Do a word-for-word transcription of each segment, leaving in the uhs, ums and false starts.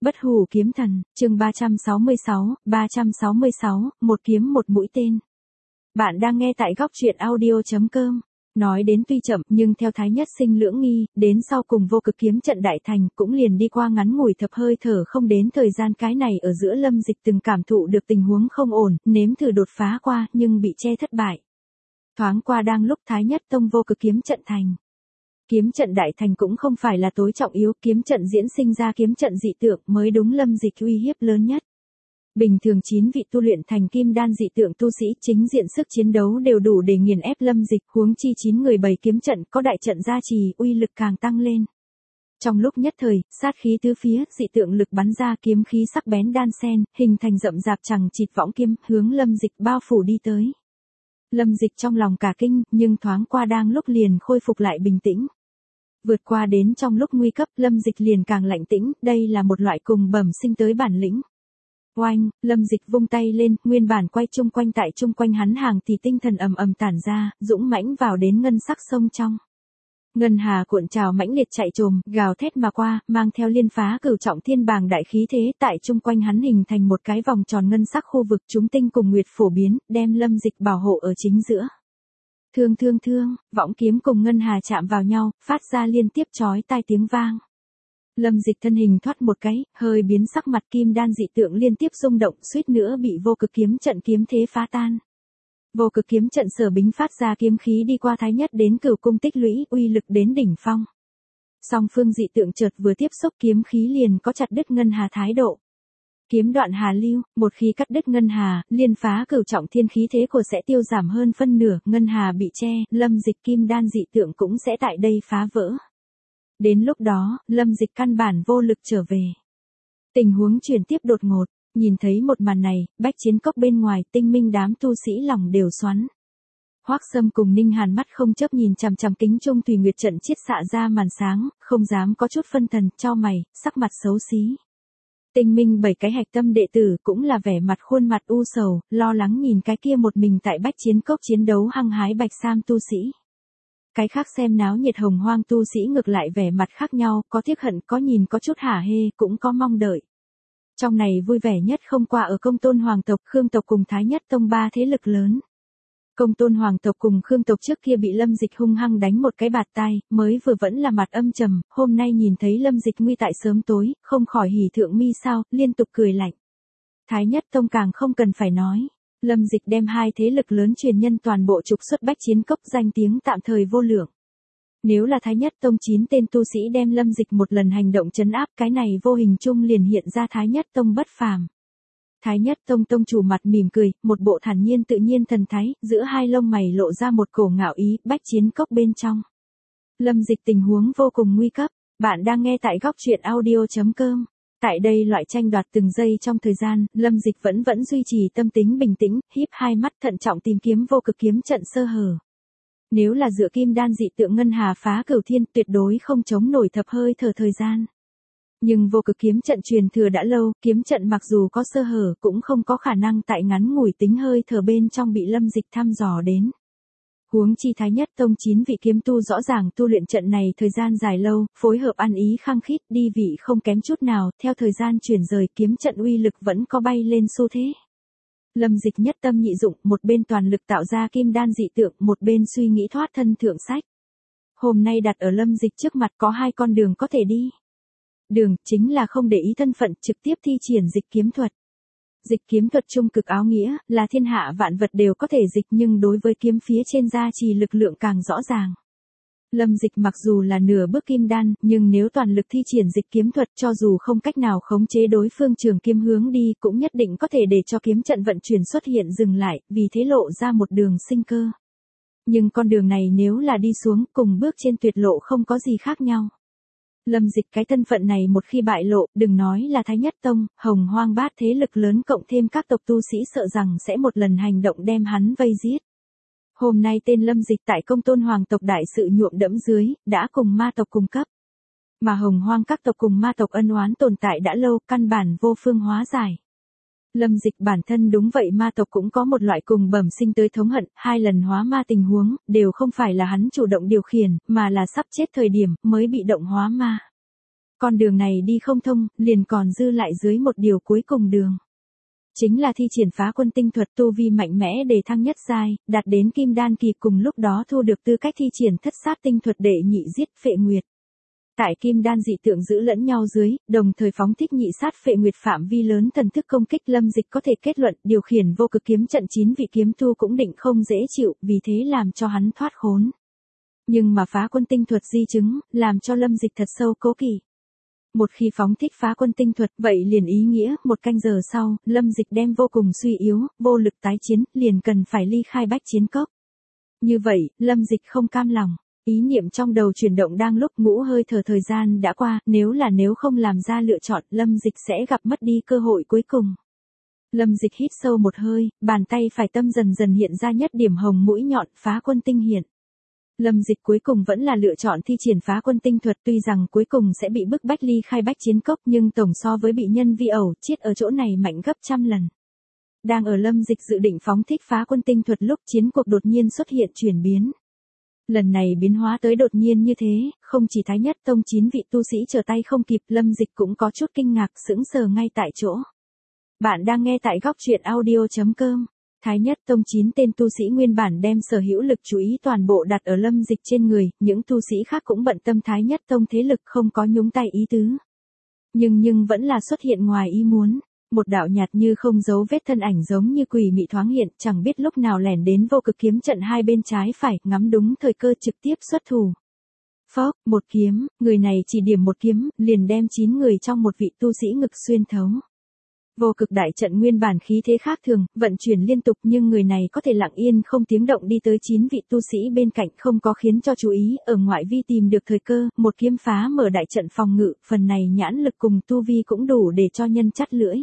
Bất hủ kiếm thần, chương ba trăm sáu mươi sáu, ba trăm sáu mươi sáu, một kiếm một mũi tên. Bạn đang nghe tại góc truyện audio chấm com. Nói đến tuy chậm nhưng theo Thái Nhất Sinh lưỡng nghi, đến sau cùng vô cực kiếm trận đại thành cũng liền đi qua ngắn ngủi thập hơi thở không đến thời gian, cái này ở giữa Lâm Dịch từng cảm thụ được tình huống không ổn, nếm thử đột phá qua nhưng bị che thất bại. Thoáng qua đang lúc Thái Nhất Tông vô cực kiếm trận thành. Kiếm trận đại thành cũng không phải là tối trọng yếu, kiếm trận diễn sinh ra kiếm trận dị tượng mới đúng Lâm Dịch uy hiếp lớn nhất. Bình thường chín vị tu luyện thành kim đan dị tượng tu sĩ chính diện sức chiến đấu đều đủ để nghiền ép Lâm Dịch, huống chi chín người bày kiếm trận có đại trận gia trì, uy lực càng tăng lên. Trong lúc nhất thời, sát khí tứ phía, dị tượng lực bắn ra, kiếm khí sắc bén đan xen, hình thành rậm rạp chằng chịt võng kiếm, hướng Lâm Dịch bao phủ đi tới. Lâm Dịch trong lòng cả kinh, nhưng thoáng qua đang lúc liền khôi phục lại bình tĩnh. Vượt qua đến trong lúc nguy cấp, Lâm Dịch liền càng lạnh tĩnh, đây là một loại cùng bẩm sinh tới bản lĩnh. Oanh, Lâm Dịch vung tay lên, nguyên bản quay chung quanh tại chung quanh hắn hàng thì tinh thần ầm ầm tản ra, dũng mãnh vào đến ngân sắc sông trong. Ngân hà cuộn trào mãnh liệt chạy trồm, gào thét mà qua, mang theo liên phá cửu trọng thiên bàng đại khí thế, tại chung quanh hắn hình thành một cái vòng tròn ngân sắc khu vực, chúng tinh cùng nguyệt phổ biến, đem Lâm Dịch bảo hộ ở chính giữa. Thương thương thương, võng kiếm cùng ngân hà chạm vào nhau, phát ra liên tiếp chói tai tiếng vang. Lâm Dịch thân hình thoát một cái, hơi biến sắc, mặt kim đan dị tượng liên tiếp rung động, suýt nữa bị vô cực kiếm trận kiếm thế phá tan. Vô cực kiếm trận sở bính phát ra kiếm khí đi qua Thái Nhất đến Cửu cung tích lũy, uy lực đến đỉnh phong. Song phương dị tượng chợt vừa tiếp xúc, kiếm khí liền có chặt đứt ngân hà thái độ. Kiếm đoạn hà lưu, một khi cắt đứt ngân hà, liên phá cửu trọng thiên khí thế của sẽ tiêu giảm hơn phân nửa, ngân hà bị che, Lâm Dịch kim đan dị tượng cũng sẽ tại đây phá vỡ. Đến lúc đó, Lâm Dịch căn bản vô lực trở về. Tình huống chuyển tiếp đột ngột, nhìn thấy một màn này, bách chiến cốc bên ngoài, tinh minh đám tu sĩ lòng đều xoắn. Hoắc Sâm cùng Ninh Hàn mắt không chớp nhìn chằm chằm kính trung thủy nguyệt trận chiết xạ ra màn sáng, không dám có chút phân thần, chau mày, sắc mặt xấu xí. Tinh minh bảy cái hạch tâm đệ tử cũng là vẻ mặt khuôn mặt u sầu, lo lắng nhìn cái kia một mình tại bách chiến cốc chiến đấu hăng hái bạch sam tu sĩ. Cái khác xem náo nhiệt hồng hoang tu sĩ ngược lại vẻ mặt khác nhau, có tiếc hận, có nhìn có chút hả hê, cũng có mong đợi. Trong này vui vẻ nhất không qua ở Công Tôn hoàng tộc, Khương tộc cùng Thái Nhất Tông ba thế lực lớn. Công Tôn hoàng tộc cùng Khương tộc trước kia bị Lâm Dịch hung hăng đánh một cái bạt tai, mới vừa vẫn là mặt âm trầm, hôm nay nhìn thấy Lâm Dịch nguy tại sớm tối, không khỏi hỉ thượng mi sao, liên tục cười lạnh. Thái Nhất Tông càng không cần phải nói, Lâm Dịch đem hai thế lực lớn truyền nhân toàn bộ trục xuất bách chiến cốc, danh tiếng tạm thời vô lượng. Nếu là Thái Nhất Tông chín tên tu sĩ đem Lâm Dịch một lần hành động trấn áp, cái này vô hình chung liền hiện ra Thái Nhất Tông bất phàm. Thái Nhất Tông tông chủ mặt mỉm cười, một bộ thản nhiên tự nhiên thần thái, giữa hai lông mày lộ ra một cổ ngạo ý, bách chiến cốc bên trong. Lâm Dịch tình huống vô cùng nguy cấp, bạn đang nghe tại góc truyện audio chấm com. Tại đây loại tranh đoạt từng giây trong thời gian, Lâm Dịch vẫn vẫn duy trì tâm tính bình tĩnh, híp hai mắt thận trọng tìm kiếm vô cực kiếm trận sơ hở. Nếu là dựa kim đan dị tượng ngân hà phá cửu thiên, tuyệt đối không chống nổi thập hơi thở thời gian. Nhưng vô cực kiếm trận truyền thừa đã lâu, kiếm trận mặc dù có sơ hở cũng không có khả năng tại ngắn ngủi tính hơi thở bên trong bị Lâm Dịch thăm dò đến. Huống chi Thái Nhất Tông chín vị kiếm tu rõ ràng tu luyện trận này thời gian dài lâu, phối hợp ăn ý khăng khít, đi vị không kém chút nào, theo thời gian chuyển rời kiếm trận uy lực vẫn có bay lên xu thế. Lâm Dịch nhất tâm nhị dụng, một bên toàn lực tạo ra kim đan dị tượng, một bên suy nghĩ thoát thân thượng sách. Hôm nay đặt ở Lâm Dịch trước mặt có hai con đường có thể đi. Đường, chính là không để ý thân phận, trực tiếp thi triển dịch kiếm thuật. Dịch kiếm thuật trung cực áo nghĩa, là thiên hạ vạn vật đều có thể dịch, nhưng đối với kiếm phía trên gia trì lực lượng càng rõ ràng. Lâm Dịch mặc dù là nửa bước kim đan, nhưng nếu toàn lực thi triển dịch kiếm thuật, cho dù không cách nào khống chế đối phương trường kiếm hướng đi, cũng nhất định có thể để cho kiếm trận vận chuyển xuất hiện dừng lại, vì thế lộ ra một đường sinh cơ. Nhưng con đường này nếu là đi xuống, cùng bước trên tuyệt lộ không có gì khác nhau. Lâm Dịch cái thân phận này một khi bại lộ, đừng nói là Thái Nhất Tông, hồng hoang bát thế lực lớn cộng thêm các tộc tu sĩ sợ rằng sẽ một lần hành động đem hắn vây giết. Hôm nay tên Lâm Dịch tại Công Tôn hoàng tộc đại sự nhuộm đẫm dưới, đã cùng ma tộc cùng cấp. Mà hồng hoang các tộc cùng ma tộc ân oán tồn tại đã lâu, căn bản vô phương hóa giải. Lâm Dịch bản thân đúng vậy, ma tộc cũng có một loại cùng bẩm sinh tới thống hận, hai lần hóa ma tình huống, đều không phải là hắn chủ động điều khiển, mà là sắp chết thời điểm, mới bị động hóa ma. Con đường này đi không thông, liền còn dư lại dưới một điều cuối cùng đường. Chính là thi triển phá quân tinh thuật, tu vi mạnh mẽ để thăng nhất giai, đạt đến kim đan kỳ, cùng lúc đó thu được tư cách thi triển thất sát tinh thuật để nhị giết Phệ Nguyệt. Tại kim đan dị tượng giữ lẫn nhau dưới, đồng thời phóng thích nhị sát Phệ Nguyệt phạm vi lớn thần thức công kích, Lâm Dịch có thể kết luận điều khiển vô cực kiếm trận chín vị kiếm tu cũng định không dễ chịu, vì thế làm cho hắn thoát khốn. Nhưng mà phá quân tinh thuật di chứng, làm cho Lâm Dịch thật sâu cố kỵ. Một khi phóng thích phá quân tinh thuật, vậy liền ý nghĩa, một canh giờ sau, Lâm Dịch đem vô cùng suy yếu, vô lực tái chiến, liền cần phải ly khai bách chiến cốc. Như vậy, Lâm Dịch không cam lòng. Ý niệm trong đầu chuyển động đang lúc ngũ hơi thở thời gian đã qua, nếu là nếu không làm ra lựa chọn, Lâm Dịch sẽ gặp mất đi cơ hội cuối cùng. Lâm Dịch hít sâu một hơi, bàn tay phải tâm dần dần hiện ra nhất điểm hồng mũi nhọn, phá quân tinh hiện. Lâm Dịch cuối cùng vẫn là lựa chọn thi triển phá quân tinh thuật, tuy rằng cuối cùng sẽ bị bức bách ly khai bách chiến cốc, nhưng tổng so với bị nhân vi ẩu chết ở chỗ này mạnh gấp trăm lần. Đang ở Lâm Dịch dự định phóng thích phá quân tinh thuật lúc chiến cuộc đột nhiên xuất hiện chuyển biến. Lần này biến hóa tới đột nhiên như thế, không chỉ Thái Nhất Tông chín vị tu sĩ trở tay không kịp, Lâm Dịch cũng có chút kinh ngạc, sững sờ ngay tại chỗ. Bạn đang nghe tại góc truyện audio chấm com. Thái Nhất Tông chín tên tu sĩ nguyên bản đem sở hữu lực chú ý toàn bộ đặt ở Lâm Dịch trên người, những tu sĩ khác cũng bận tâm Thái Nhất Tông thế lực, không có nhúng tay ý tứ. Nhưng nhưng vẫn là xuất hiện ngoài ý muốn. Một đạo nhạt như không dấu vết thân ảnh giống như quỷ mị thoáng hiện, chẳng biết lúc nào lẻn đến vô cực kiếm trận hai bên trái phải, ngắm đúng thời cơ trực tiếp xuất thủ. Phốc, một kiếm, người này chỉ điểm một kiếm, liền đem chín người trong một vị tu sĩ ngực xuyên thấu. Vô cực đại trận nguyên bản khí thế khác thường, vận chuyển liên tục, nhưng người này có thể lặng yên không tiếng động đi tới chín vị tu sĩ bên cạnh, không có khiến cho chú ý, ở ngoại vi tìm được thời cơ, một kiếm phá mở đại trận phòng ngự, phần này nhãn lực cùng tu vi cũng đủ để cho nhân chắt lưỡi.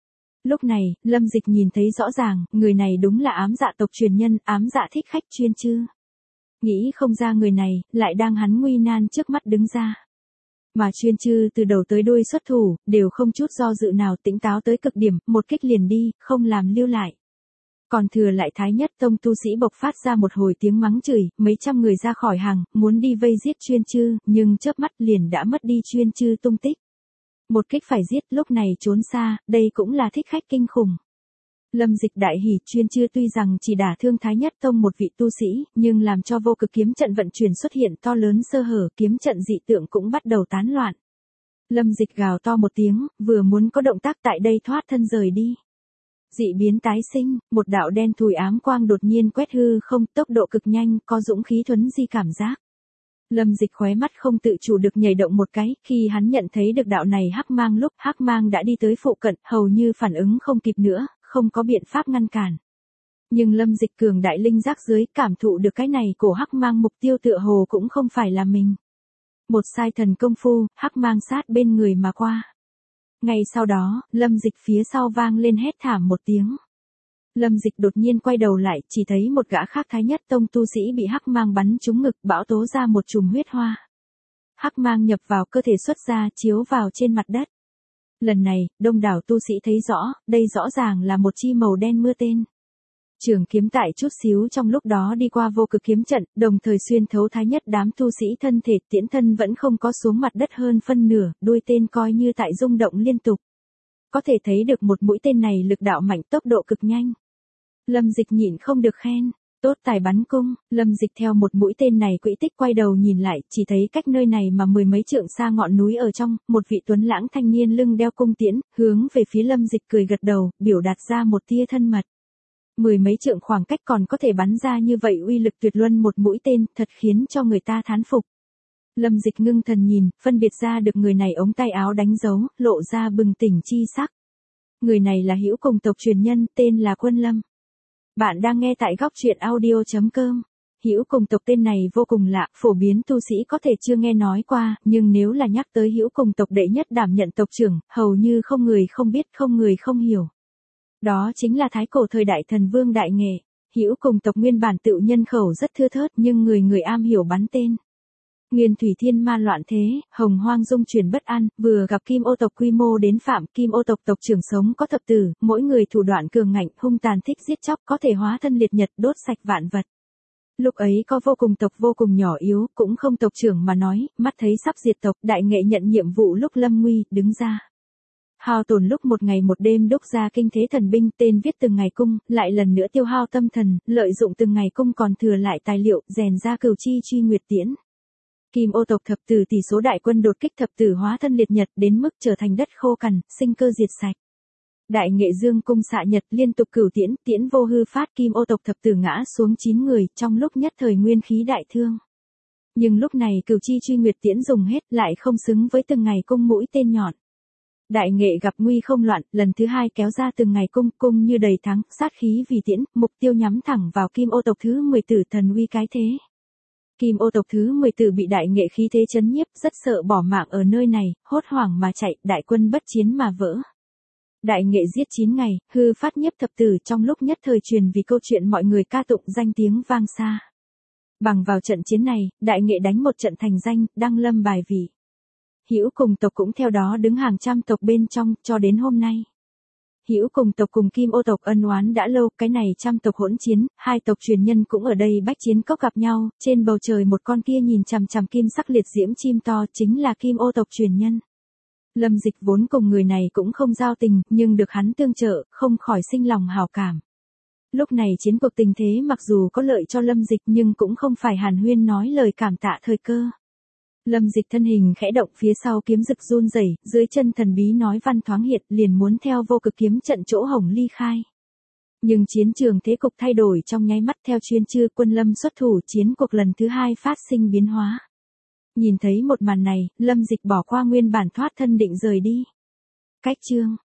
Lúc này, Lâm Dịch nhìn thấy rõ ràng, người này đúng là ám dạ tộc truyền nhân, ám dạ thích khách chuyên chư. Nghĩ không ra người này, lại đang hắn nguy nan trước mắt đứng ra. Mà chuyên chư từ đầu tới đuôi xuất thủ, đều không chút do dự nào, tĩnh táo tới cực điểm, một kích liền đi, không làm lưu lại. Còn thừa lại Thái Nhất Tông tu sĩ bộc phát ra một hồi tiếng mắng chửi, mấy trăm người ra khỏi hàng, muốn đi vây giết chuyên chư, nhưng chớp mắt liền đã mất đi chuyên chư tung tích. Một kích phải giết, lúc này trốn xa, đây cũng là thích khách kinh khủng. Lâm Dịch đại hỉ, chuyên chư tuy rằng chỉ đả thương Thái Nhất Tông một vị tu sĩ, nhưng làm cho vô cực kiếm trận vận chuyển xuất hiện to lớn sơ hở, kiếm trận dị tượng cũng bắt đầu tán loạn. Lâm Dịch gào to một tiếng, vừa muốn có động tác tại đây thoát thân rời đi. Dị biến tái sinh, một đạo đen thùi ám quang đột nhiên quét hư không, tốc độ cực nhanh, có dũng khí thuấn di cảm giác. Lâm Dịch khóe mắt không tự chủ được nhảy động một cái, khi hắn nhận thấy được đạo này hắc mang lúc, hắc mang đã đi tới phụ cận, hầu như phản ứng không kịp nữa, không có biện pháp ngăn cản. Nhưng Lâm Dịch cường đại linh giác dưới, cảm thụ được cái này cổ hắc mang mục tiêu tựa hồ cũng không phải là mình. Một sai thần công phu, hắc mang sát bên người mà qua. Ngay sau đó, Lâm Dịch phía sau vang lên hét thảm một tiếng. Lâm Dịch đột nhiên quay đầu lại, chỉ thấy một gã khác Thái Nhất Tông tu sĩ bị hắc mang bắn trúng ngực, bão tố ra một chùm huyết hoa. Hắc mang nhập vào cơ thể xuất ra, chiếu vào trên mặt đất. Lần này, đông đảo tu sĩ thấy rõ, đây rõ ràng là một chi màu đen mưa tên. Trường kiếm tại chút xíu trong lúc đó đi qua vô cực kiếm trận, đồng thời xuyên thấu Thái Nhất đám tu sĩ thân thể, tiễn thân vẫn không có xuống mặt đất hơn phân nửa, đuôi tên coi như tại rung động liên tục. Có thể thấy được một mũi tên này lực đạo mạnh, tốc độ cực nhanh. Lâm Dịch nhịn không được khen, tốt tài bắn cung. Lâm Dịch theo một mũi tên này quỹ tích quay đầu nhìn lại, chỉ thấy cách nơi này mà mười mấy trượng xa ngọn núi ở trong, một vị tuấn lãng thanh niên lưng đeo cung tiễn, hướng về phía Lâm Dịch cười gật đầu, biểu đạt ra một tia thân mật. Mười mấy trượng khoảng cách còn có thể bắn ra như vậy uy lực tuyệt luân một mũi tên, thật khiến cho người ta thán phục. Lâm Dịch ngưng thần nhìn, phân biệt ra được người này ống tay áo đánh dấu, lộ ra bừng tỉnh chi sắc. Người này là Hữu Cùng tộc truyền nhân, tên là Quân Lâm. Bạn đang nghe tại góc truyện audio chấm com. Hữu Cùng tộc tên này vô cùng lạ, phổ biến tu sĩ có thể chưa nghe nói qua, nhưng nếu là nhắc tới Hữu Cùng tộc đệ nhất đảm nhận tộc trưởng, hầu như không người không biết, không người không hiểu. Đó chính là thái cổ thời đại thần vương Đại Nghệ. Hữu Cùng tộc nguyên bản tự nhân khẩu rất thưa thớt, nhưng người người am hiểu bắn tên. Nguyên thủy thiên ma loạn thế, hồng hoang dung chuyển bất an, vừa gặp Kim Ô tộc quy mô đến phạm, Kim Ô tộc tộc trưởng sống có thập tử, mỗi người thủ đoạn cường ngạnh, hung tàn thích giết chóc, có thể hóa thân liệt nhật, đốt sạch vạn vật. Lúc ấy có vô cùng tộc vô cùng nhỏ yếu, cũng không tộc trưởng mà nói, mắt thấy sắp diệt tộc, đại nghệ nhận nhiệm vụ lúc lâm nguy, đứng ra. Hao tổn lúc một ngày một đêm đúc ra kinh thế thần binh, tên viết từng ngày cung, lại lần nữa tiêu hao tâm thần, lợi dụng từng ngày cung còn thừa lại tài liệu, rèn ra cửu chi truy nguyệt tiễn. Kim ô tộc thập tử tỷ số đại quân đột kích thập tử hóa thân liệt nhật đến mức trở thành đất khô cằn, sinh cơ diệt sạch. Đại nghệ dương cung xạ nhật liên tục cửu tiễn, tiễn vô hư phát, kim ô tộc thập tử ngã xuống chín người, trong lúc nhất thời nguyên khí đại thương. Nhưng lúc này cửu chi truy nguyệt tiễn dùng hết, lại không xứng với từng ngày cung mũi tên nhọn. Đại nghệ gặp nguy không loạn, lần thứ hai kéo ra từng ngày cung, cung như đầy thắng, sát khí vì tiễn, mục tiêu nhắm thẳng vào kim ô tộc thứ mười tử thần uy cái thế. Kim ô tộc thứ mười tử bị đại nghệ khí thế chấn nhiếp, rất sợ bỏ mạng ở nơi này, hốt hoảng mà chạy, đại quân bất chiến mà vỡ. Đại nghệ giết chín ngày, hư phát nhiếp thập tử, trong lúc nhất thời truyền vì câu chuyện mọi người ca tụng danh tiếng vang xa. Bằng vào trận chiến này, đại nghệ đánh một trận thành danh, đăng lâm bài vị. Hữu cùng tộc cũng theo đó đứng hàng trăm tộc bên trong, cho đến hôm nay. Hữu cùng tộc cùng kim ô tộc ân oán đã lâu, cái này trăm tộc hỗn chiến, hai tộc truyền nhân cũng ở đây bách chiến cốc gặp nhau, trên bầu trời một con kia nhìn chằm chằm kim sắc liệt diễm chim to chính là kim ô tộc truyền nhân. Lâm Dịch vốn cùng người này cũng không giao tình, nhưng được hắn tương trợ, không khỏi sinh lòng hảo cảm. Lúc này chiến cuộc tình thế mặc dù có lợi cho Lâm Dịch nhưng cũng không phải hàn huyên nói lời cảm tạ thời cơ. Lâm Dịch thân hình khẽ động, phía sau kiếm rực run rẩy, dưới chân thần bí nói văn thoáng hiện, liền muốn theo vô cực kiếm trận chỗ hồng ly khai. Nhưng chiến trường thế cục thay đổi trong nháy mắt, theo chuyên chư quân Lâm xuất thủ, chiến cuộc lần thứ hai phát sinh biến hóa. Nhìn thấy một màn này, Lâm Dịch bỏ qua nguyên bản thoát thân định rời đi. Cách chương